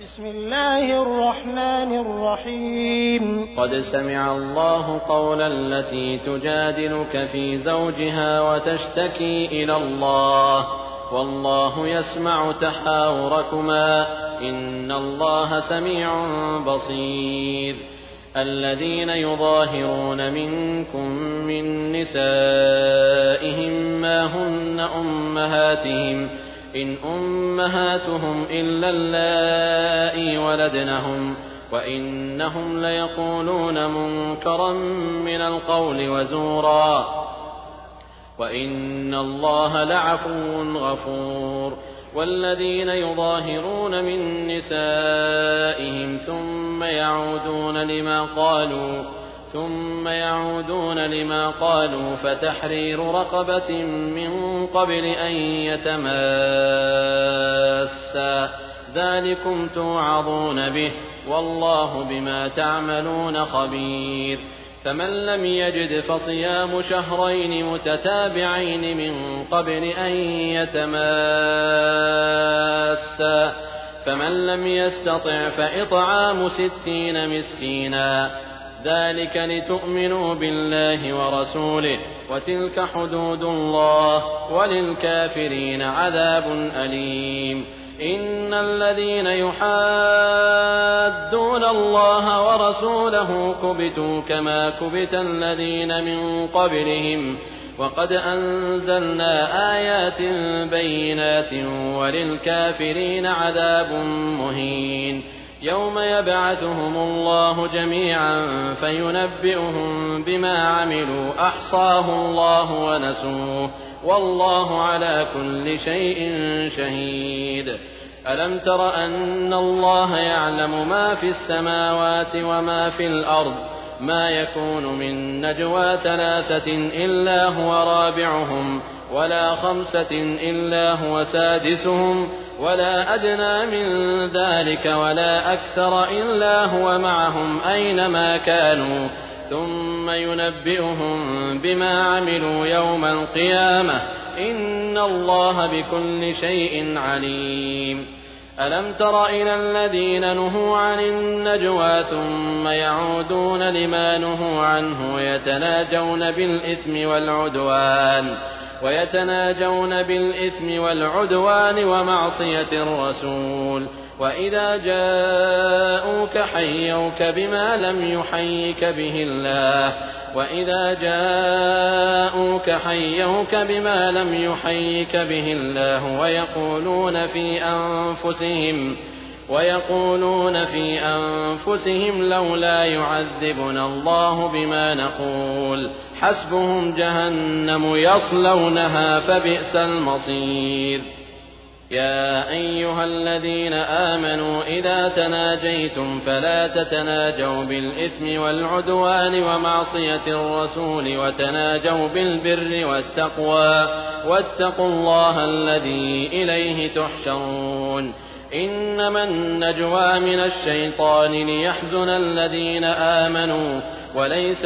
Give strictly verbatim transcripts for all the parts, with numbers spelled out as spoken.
بسم الله الرحمن الرحيم. قد سمع الله قولا التي تجادلك في زوجها وتشتكي إلى الله والله يسمع تحاوركما إن الله سميع بصير. الذين يظاهرون منكم من نسائهم ما هن أمهاتهم إن أمهاتهم إلا اللائي ولدنهم وإنهم ليقولون منكرا من القول وزورا وإن الله لعفو غفور. والذين يظاهرون من نسائهم ثم يعودون لما قالوا ثم يعودون لما قالوا فتحرير رقبة من قبل أن يتماسا ذلكم توعظون به والله بما تعملون خبير. فمن لم يجد فصيام شهرين متتابعين من قبل أن يتماسا فمن لم يستطع فإطعام ستين مسكينا ذلك لتؤمنوا بالله ورسوله وتلك حدود الله وللكافرين عذاب أليم. إن الذين يحادون الله ورسوله كبتوا كما كبت الذين من قبلهم وقد أنزلنا آيات بينات وللكافرين عذاب مهين. يوم يبعثهم الله جميعا فينبئهم بما عملوا أحصاه الله ونسوه والله على كل شيء شهيد. ألم تر أن الله يعلم ما في السماوات وما في الأرض ما يكون من نجوى ثلاثة إلا هو رابعهم ولا خمسة إلا هو سادسهم ولا أدنى من ذلك ولا أكثر إلا هو معهم أينما كانوا ثم ينبئهم بما عملوا يوم القيامة إن الله بكل شيء عليم. ألم تر إلى الذين نهوا عن النجوى ثم يعودون لما نهوا عنه ويتناجون بالإثم والعدوان ويتناجون بالإثم والعدوان ومعصية الرسول وإذا جاءوك حيوك بما لم يحيك به الله وإذا جاءوك حيوك بما لم يحيك به الله ويقولون في أنفسهم ويقولون في أنفسهم لولا يعذبنا الله بما نقول حسبهم جهنم يصلونها فبئس المصير. يا أيها الذين آمنوا إذا تناجيتم فلا تتناجوا بالإثم والعدوان ومعصية الرسول وتناجوا بالبر والتقوى واتقوا الله الذي إليه تحشرون. إنما النجوى من الشيطان ليحزن الذين آمنوا وليس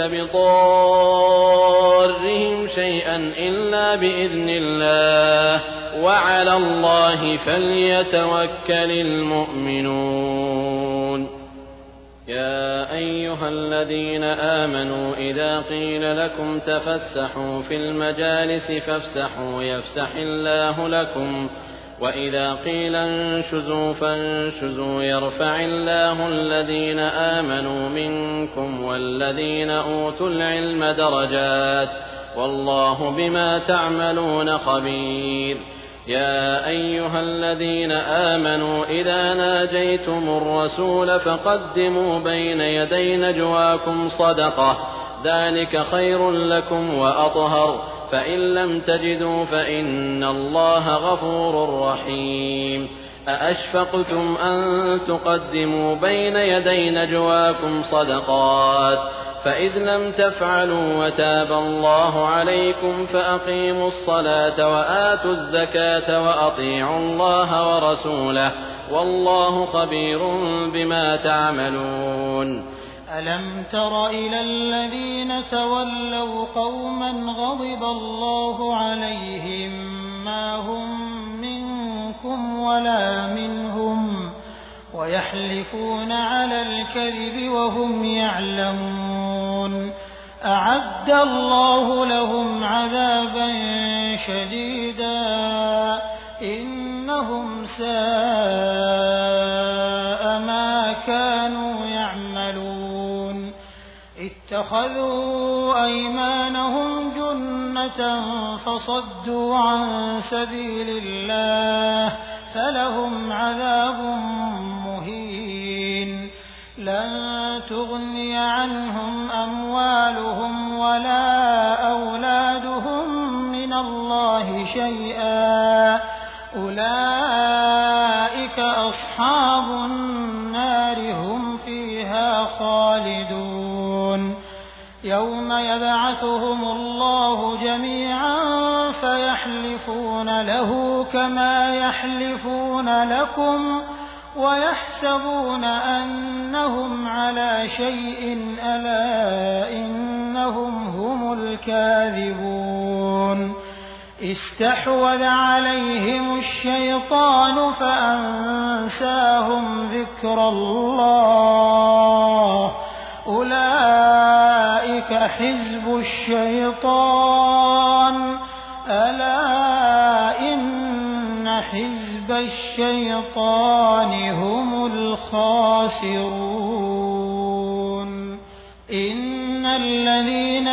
بضارهم شيئا إلا بإذن الله وعلى الله فليتوكل المؤمنون. يا أيها الذين آمنوا إذا قيل لكم تفسحوا في المجالس فافسحوا يفسح الله لكم وإذا قيل انشزوا فانشزوا يرفع الله الذين آمنوا منكم والذين أوتوا العلم درجات والله بما تعملون خبير. يا أيها الذين آمنوا إذا ناجيتم الرسول فقدموا بين يدي نجواكم صدقة ذلك خير لكم وأطهر فإن لم تجدوا فإن الله غفور رحيم. أأشفقتم أن تقدموا بين يدي نجواكم صدقات فإذ لم تفعلوا وتاب الله عليكم فأقيموا الصلاة وآتوا الزكاة وأطيعوا الله ورسوله والله خبير بما تعملون. ألم تر إلى الذين تولوا قوما غضب الله عليهم ما هم منكم ولا منهم ويحلفون على الكذب وهم يعلمون أعد الله لهم عذابا شديدا إنهم ساء ما كانوا يعملون اتخذوا أيمانهم جنة فصدوا عن سبيل الله فلهم عذاب مهين لن تغني عنهم أموالهم ولا أولادهم من الله شيئا أولئك أصحاب النار هم فيها خالدون يوم يبعثهم الله جميعا فيحلفون له كما يحلفون لكم ويحسبون أنهم على شيء ألا إنهم هم الكاذبون استحوذ عليهم الشيطان فأنساهم ذكر الله أولئك حزب الشيطان ألا إن حزب الشيطان هم الخاسرون إن الذين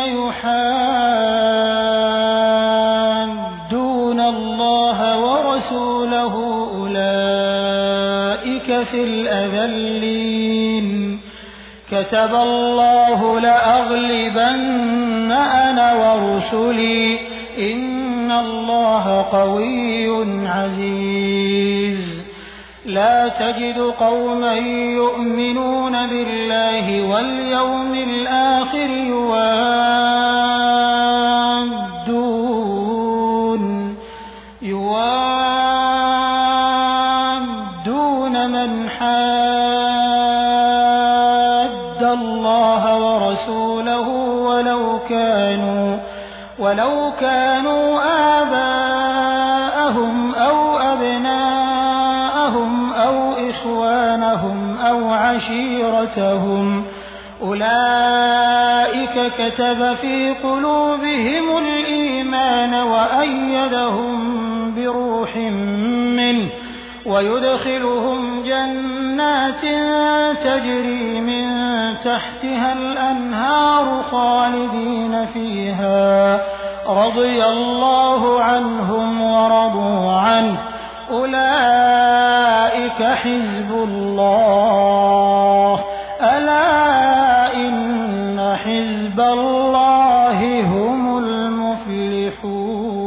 يحادون الله ورسوله أولئك في الأذلين كتب الله لأغلبن أنا ورسلي إن الله قوي عزيز لا تجد قوما يؤمنون بالله واليوم الآخر يوادون يوادون من حاد الله ورسوله ولو كانوا ولو كانوا آباءهم أو أبناءهم أو إخوانهم أو عشيرتهم أولئك كتب في قلوبهم الإيمان وأيدهم بروح منه ويدخلهم جنات تجري من تحتها الأنهار خالدين فيها رضي الله عنهم ورضوا عنه أولئك حزب الله ألا إن حزب الله هم المفلحون